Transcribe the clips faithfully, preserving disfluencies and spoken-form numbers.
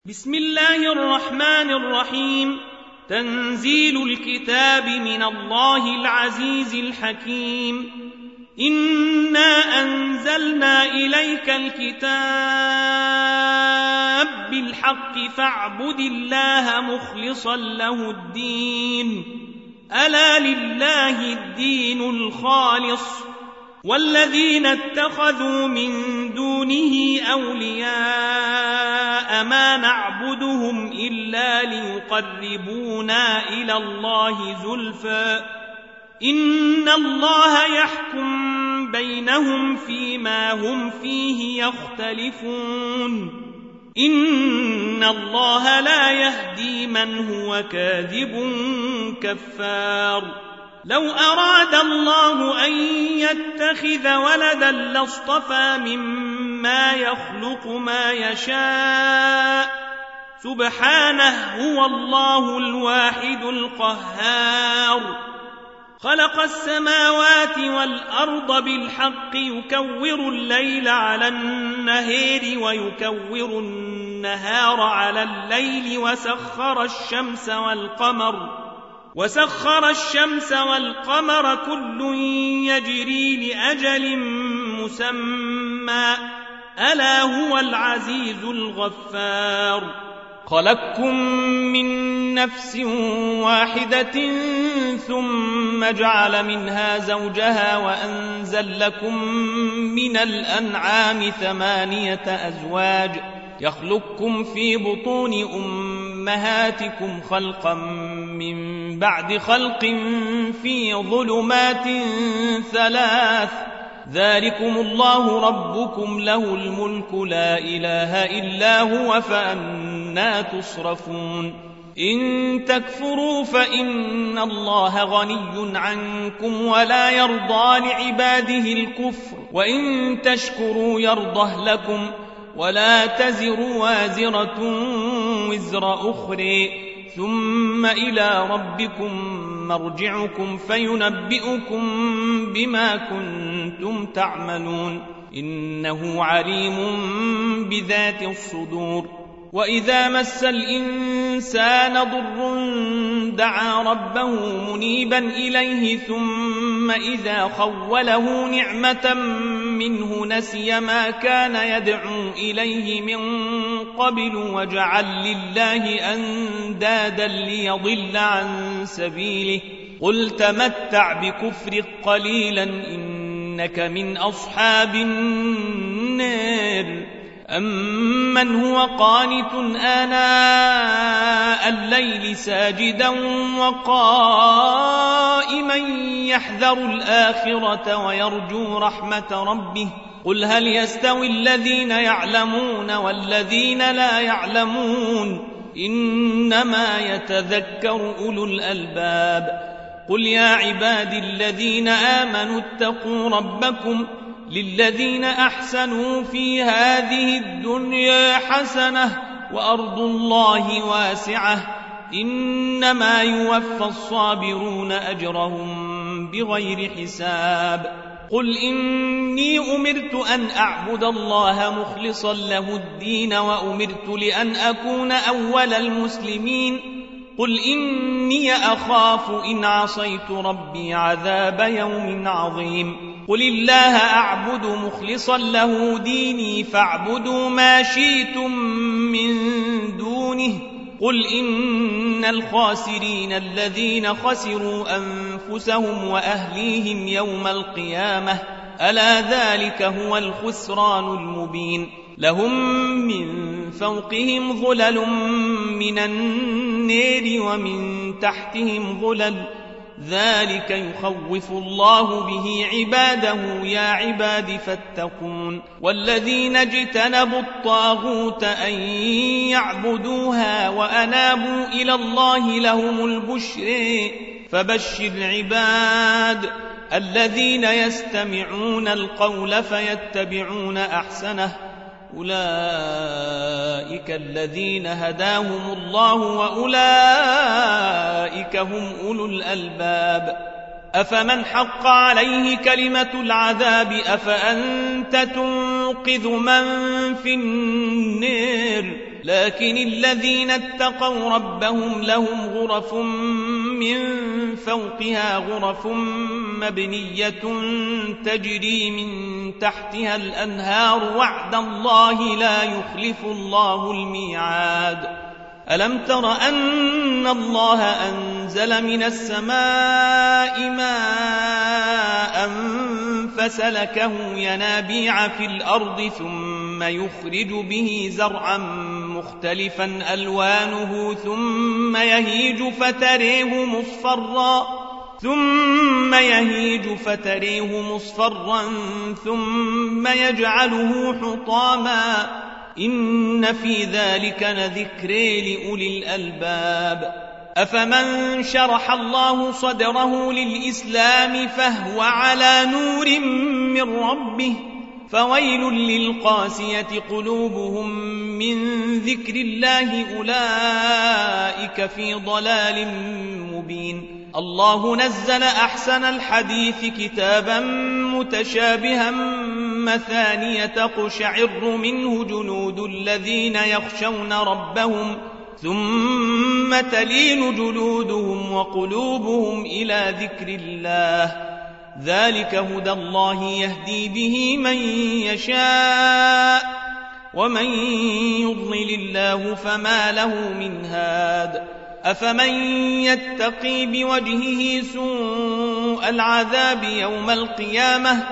بسم الله الرحمن الرحيم. تنزيل الكتاب من الله العزيز الحكيم. إنا أنزلنا إليك الكتاب بالحق فاعبد الله مخلصا له الدين، ألا لله الدين الخالص، والذين اتخذوا من دونه أولياء ما نعبدهم إلا ليقربونا إلى الله زلفى إن الله يحكم بينهم فيما هم فيه يختلفون، إن الله لا يهدي من هو كاذب كفار. لو أراد الله أن يتخذ ولدا لاصطفى مما يخلق ما يشاء، سبحانه هو الله الواحد القهار. خلق السماوات والأرض بالحق يكور الليل على النهار ويكور النهار على الليل، وسخر الشمس والقمر وسخر الشمس والقمر كل يجري لأجل مسمى، ألا هو العزيز الغفار. خلقكم من نفس واحدة ثم جعل منها زوجها وأنزل لكم من الأنعام ثمانية أزواج يخلقكم في بطون أمهاتكم خلقا من بعد خلق في ظلمات ثلاث، ذلكم الله ربكم له الملك لا إله إلا هو، فأنى تصرفون. إن تكفروا فإن الله غني عنكم ولا يرضى لعباده الكفر، وإن تشكروا يرضه لكم، ولا تزر وازرة وزر أخرى، ثم إلى ربكم مرجعكم فينبئكم بما كنتم تعملون، إنه عليم بذات الصدور. وإذا مس الإنسان ضر دعا ربه منيبا إليه، ثم إذا خوله نعمة منه نسي ما كان يدعو إليه من قبل، وجعل لله أندادا ليضل عن سبيله. قل تمتع بكفرك قليلا إنك من أصحاب النار. أمن هو قانت آناء الليل ساجدا وقائما يحذر الآخرة ويرجو رحمة ربه، قل هل يستوي الذين يعلمون والذين لا يعلمون، إنما يتذكر أولو الألباب. قل يا عبادي الذين آمنوا اتقوا ربكم، للذين أحسنوا في هذه الدنيا حسنة وأرض الله واسعة، إنما يوفى الصابرون أجرهم بغير حساب. قل إني أمرت أن أعبد الله مخلصا له الدين، وأمرت لأن أكون أول المسلمين. قل إني أخاف إن عصيت ربي عذاب يوم عظيم. قل الله أعبد مخلصا له ديني، فاعبدوا ما شئتم من دونه. قل إن الخاسرين الذين خسروا أنفسهم وأهليهم يوم القيامة، ألا ذلك هو الخسران المبين. لهم من فوقهم ظلل من النار ومن تحتهم ظلل، ذلك يخوف الله به عباده، يا عباد فاتقون. والذين اجتنبوا الطاغوت أن يعبدوها وأنابوا إلى الله لهم البشر، فبشر عباد الذين يستمعون القول فيتبعون أحسنه، أولئك الذين هداهم الله وأولئك هم أولو الألباب. أفمن حق عليه كلمة العذاب أفأنت تنقذ من في النار، لكن الذين اتقوا ربهم لهم غرف من فوقها غرف مبنية تجري من تحتها الأنهار وعد الله لا يخلف الله الميعاد. ألم تر أن الله أنزل من السماء ماء فسلكه ينابيع في الأرض ثم يخرج به زرعا مختلفا ألوانه ثم يهيج فتريه مصفرا ثم يهيج فتريه مصفرا ثم يجعله حطاما إن في ذلك لذكر لأولي الألباب. أفمن شرح الله صدره للإسلام فهو على نور من ربه فويل للقاسية قلوبهم من ذكر الله أولئك في ضلال مبين. الله نزل أحسن الحديث كتابا متشابها مثانية تقشعر منه جلود الذين يخشون ربهم ثم تلين جلودهم وقلوبهم إلى ذكر الله ذلك هدى الله يهدي به من يشاء ومن يضلل الله فما له من هاد. أفمن يتقي بوجهه سوء العذاب يوم القيامة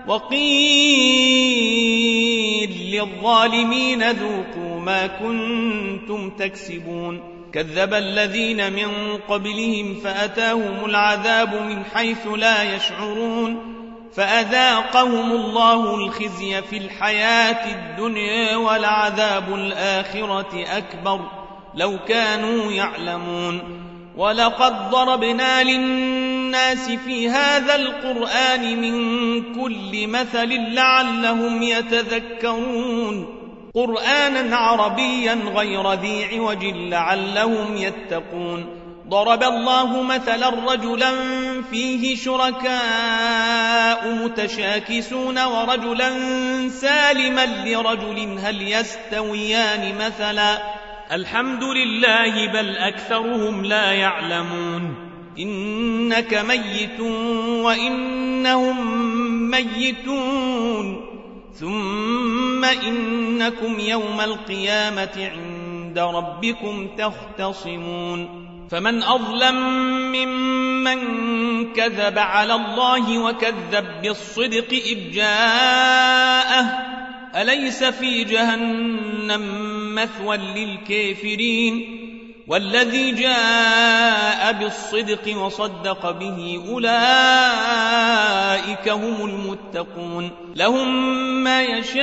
وقيل للظالمين ذوقوا ما كنتم تكسبون. كذب الذين من قبلهم فأتاهم العذاب من حيث لا يشعرون فأذاقهم الله الخزي في الحياة الدنيا ولعذاب الآخرة أكبر لو كانوا يعلمون. ولقد ضربنا للناس في هذا القرآن من كل مثل لعلهم يتذكرون قرآنا عربيا غير ذي عوج لعلهم يتقون. ضرب الله مثلا رجلا فيه شركاء متشاكسون ورجلا سالما لرجل هل يستويان مثلا الحمد لله بل أكثرهم لا يعلمون. إنك ميت وإنهم ميتون ثم إنكم يوم القيامة عند ربكم تختصمون. فمن أظلم ممن كذب على الله وكذب بالصدق إذ جاءه أليس في جهنم مثوى للكافرين والذي جاء بالصدق وصدق به أولئك هم المتقون. لهم ما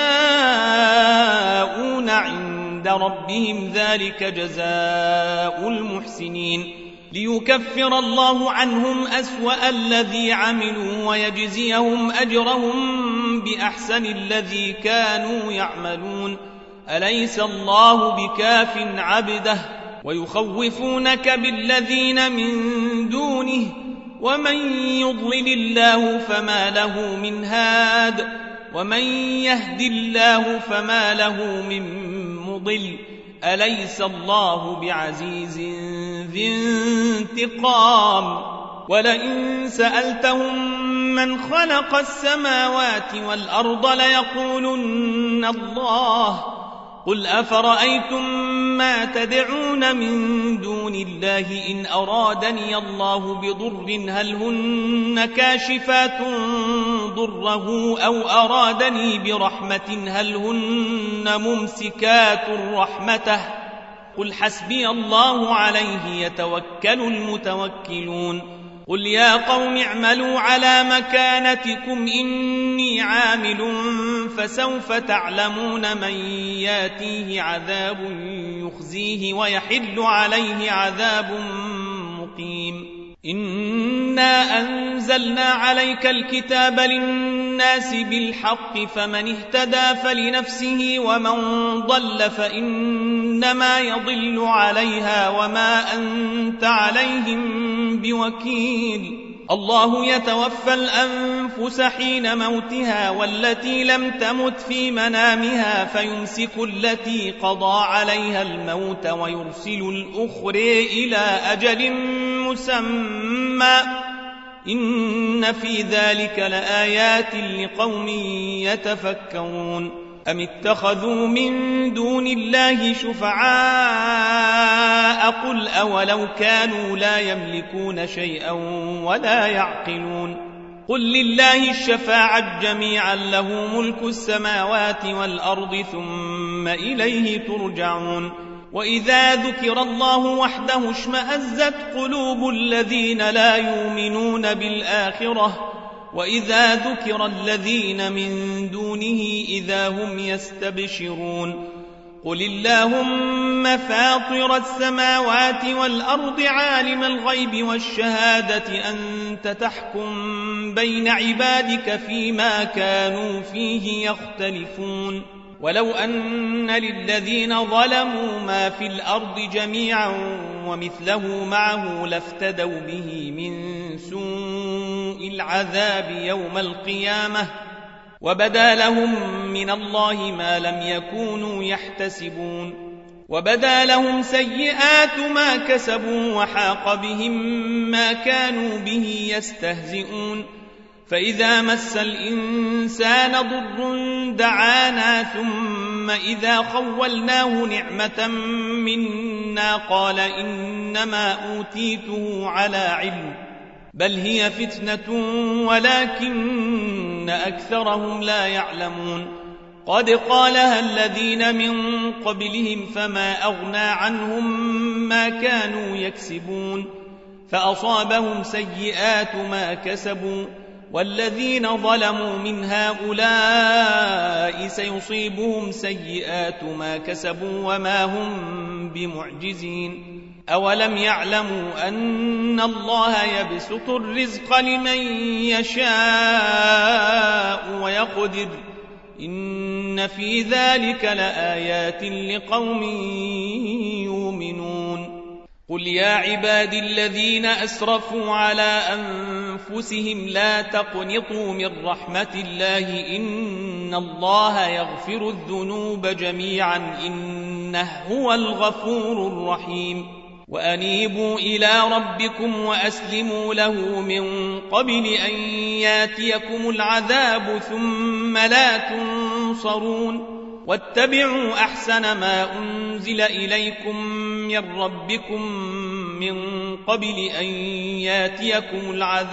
يشاءون عند ربهم ذلك جزاء المحسنين ليكفر الله عنهم أسوأ الذي عملوا ويجزيهم أجرهم بأحسن الذي كانوا يعملون. أليس الله بكاف عبده ويخوفونك بالذين من دونه ومن يضلل الله فما له من هاد ومن يهد الله فما له من مضل. أليس الله بعزيز ذي انتقام. ولئن سألتهم من خلق السماوات والأرض ليقولن الله قل أفرأيتم ما تدعون من دون الله إن أرادني الله بضر هل هن كاشفات ضره أو أرادني برحمة هل هن ممسكات رحمته قل حسبي الله عليه يتوكل المتوكلون. قل يا قوم اعملوا على مكانتكم إني عامل فسوف تعلمون من ياتيه عذاب يخزيه ويحل عليه عذاب مقيم. إنا أنزلنا عليك الكتاب للناس بالحق فمن اهتدى فلنفسه ومن ضل فإنما يضل عليها وما أنت عليهم بوكيل. الله يتوفى الأنفس حين موتها والتي لم تمت في منامها فيمسك التي قضى عليها الموت ويرسل الأخرى إلى أجل مسمى إن في ذلك لآيات لقوم يتفكرون أم اتخذوا من دون الله شفعاء قل أولو كانوا لا يملكون شيئا ولا يعقلون قل لله الشفاعة جميعا له ملك السماوات والأرض ثم إليه ترجعون وإذا ذكر الله وحده اشمأزت قلوب الذين لا يؤمنون بالآخرة وإذا ذكر الذين من دونه إذا هم يستبشرون قل اللهم فاطر السماوات والأرض عالم الغيب والشهادة أنت تحكم بين عبادك فيما كانوا فيه يختلفون ولو أن للذين ظلموا ما في الأرض جميعا ومثله معه لافتدوا به من سوء العذاب يوم القيامة وبدا لهم من الله ما لم يكونوا يحتسبون وبدا لهم سيئات ما كسبوا وحاق بهم ما كانوا به يستهزئون فإذا مس الإنسان ضر دعانا ثم إذا خولناه نعمة منا قال إنما أوتيته على علم بل هي فتنة ولكن أكثرهم لا يعلمون قد قالها الذين من قبلهم فما أغنى عنهم ما كانوا يكسبون فأصابهم سيئات ما كسبوا والذين ظلموا من هؤلاء سيصيبهم سيئات ما كسبوا وما هم بمعجزين أولم يعلموا أن الله يبسط الرزق لمن يشاء ويقدر إن في ذلك لآيات لقوم يؤمنون قل يا عبادي الذين أسرفوا على أنفسهم لا تقنطوا من رحمة الله إن الله يغفر الذنوب جميعا إنه هو الغفور الرحيم وأنيبوا إلى ربكم وأسلموا له من قبل أن ياتيكم العذاب ثم لا تنصرون واتبعوا أحسن ما أنزل إليكم من ربكم من قبل أن ياتيكم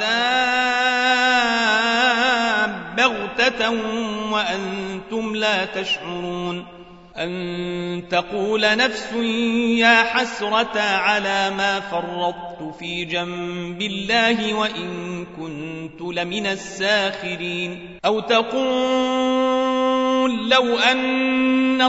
العذاب بغتة وأنتم لا تشعرون أن تقول نفس يا حسرة على ما فرطت في جنب الله وإن كنت لمن الساخرين أو تقول لو أن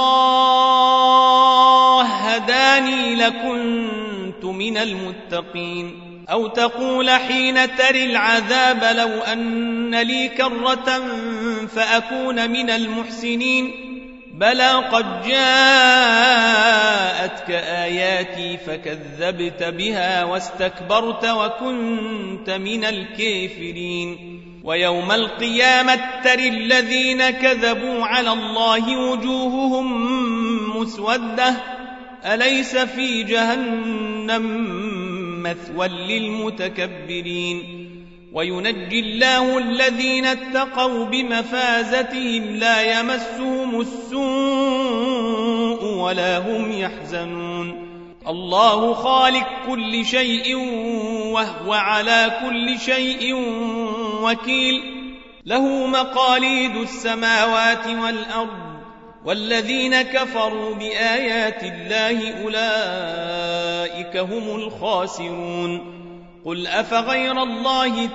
الله هداني لكنت من المتقين أو تقول حين تري العذاب لو أن لي كرة فأكون من المحسنين بلى قد جاءتك آياتي فكذبت بها واستكبرت وكنت من الكافرين ويوم القيامة ترى الذين كذبوا على الله وجوههم مسودة أليس في جهنم مثوى للمتكبرين وينجي الله الذين اتقوا بمفازتهم لا يمسهم السوء ولا هم يحزنون الله خالق كل شيء وهو على كل شيء وكيل له مقاليد السماوات والأرض والذين كفروا بآيات الله أولئك هم الخاسرون قل أفغير الله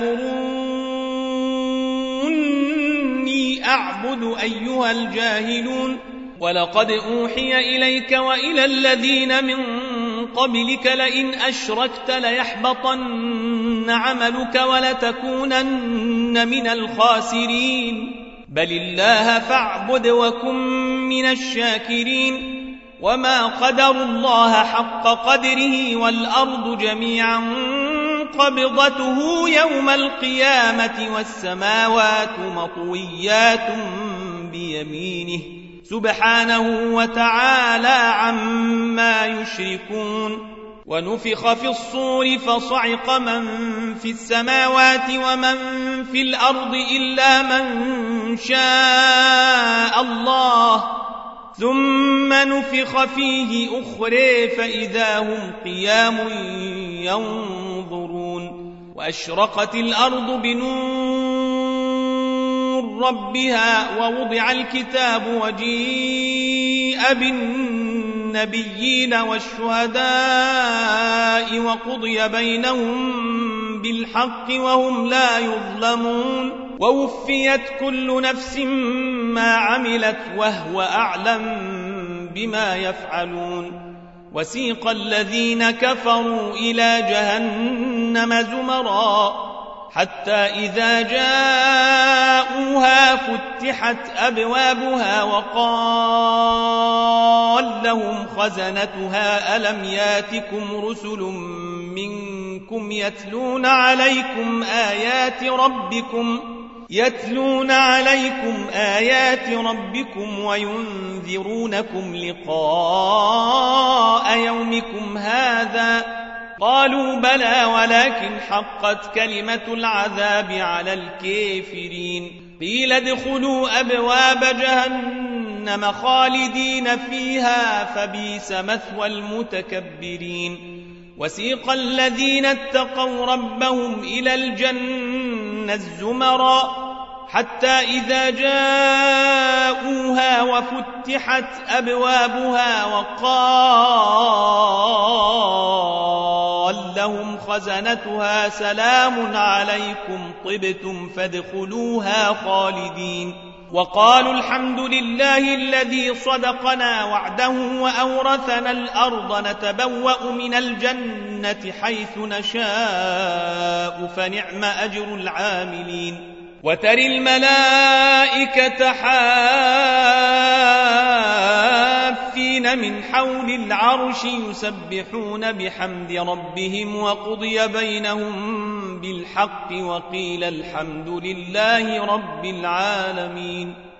تامروني أعبد أيها الجاهلون ولقد أوحي إليك وإلى الذين من قبلك لئن أشركت ليحبطن عملك ولتكونن من الخاسرين بل الله فاعبد وكن من الشاكرين وما قدروا الله حق قدره والأرض جميعا قبضته يوم القيامة والسماوات مطويات بيمينه سبحانه وتعالى عما يشركون. ونفخ في الصور فصعق من في السماوات ومن في الأرض إلا من شاء الله ثم نفخ فيه أخرى فإذا هم قيام ينظرون. وأشرقت الأرض بنور ربها ووضع الكتاب وجيء بالنبيين والشهداء وقضي بينهم بالحق وهم لا يظلمون. ووفيت كل نفس ما عملت وهو أعلم بما يفعلون. وسيق الذين كفروا إلى جهنم زمرا حتى إذا جاءوها فتحت أبوابها وقال لهم خزنتها ألم ياتكم رسل منكم يتلون عليكم آيات ربكم يتلون عليكم آيات ربكم وينذرونكم لقاء يومكم هذا قالوا بلى ولكن حقت كلمة العذاب على الكافرين. قيل ادخلوا أبواب جهنم خالدين فيها فبئس مثوى المتكبرين. وسيق الذين اتقوا ربهم إلى الجنة الزمرا حتى إذا جاءوها وفتحت أبوابها وقال لهم خزنتها سلام عليكم طبتم فادخلوها خالدين. وقالوا الحمد لله الذي صدقنا وعده وأورثنا الأرض نتبوأ من الجنة حيث نشاء فنعم أجر العاملين. وترى الملائكة حافين من حول العرش يسبحون بحمد ربهم وقضي بينهم بالحق وقيل الحمد لله رب العالمين.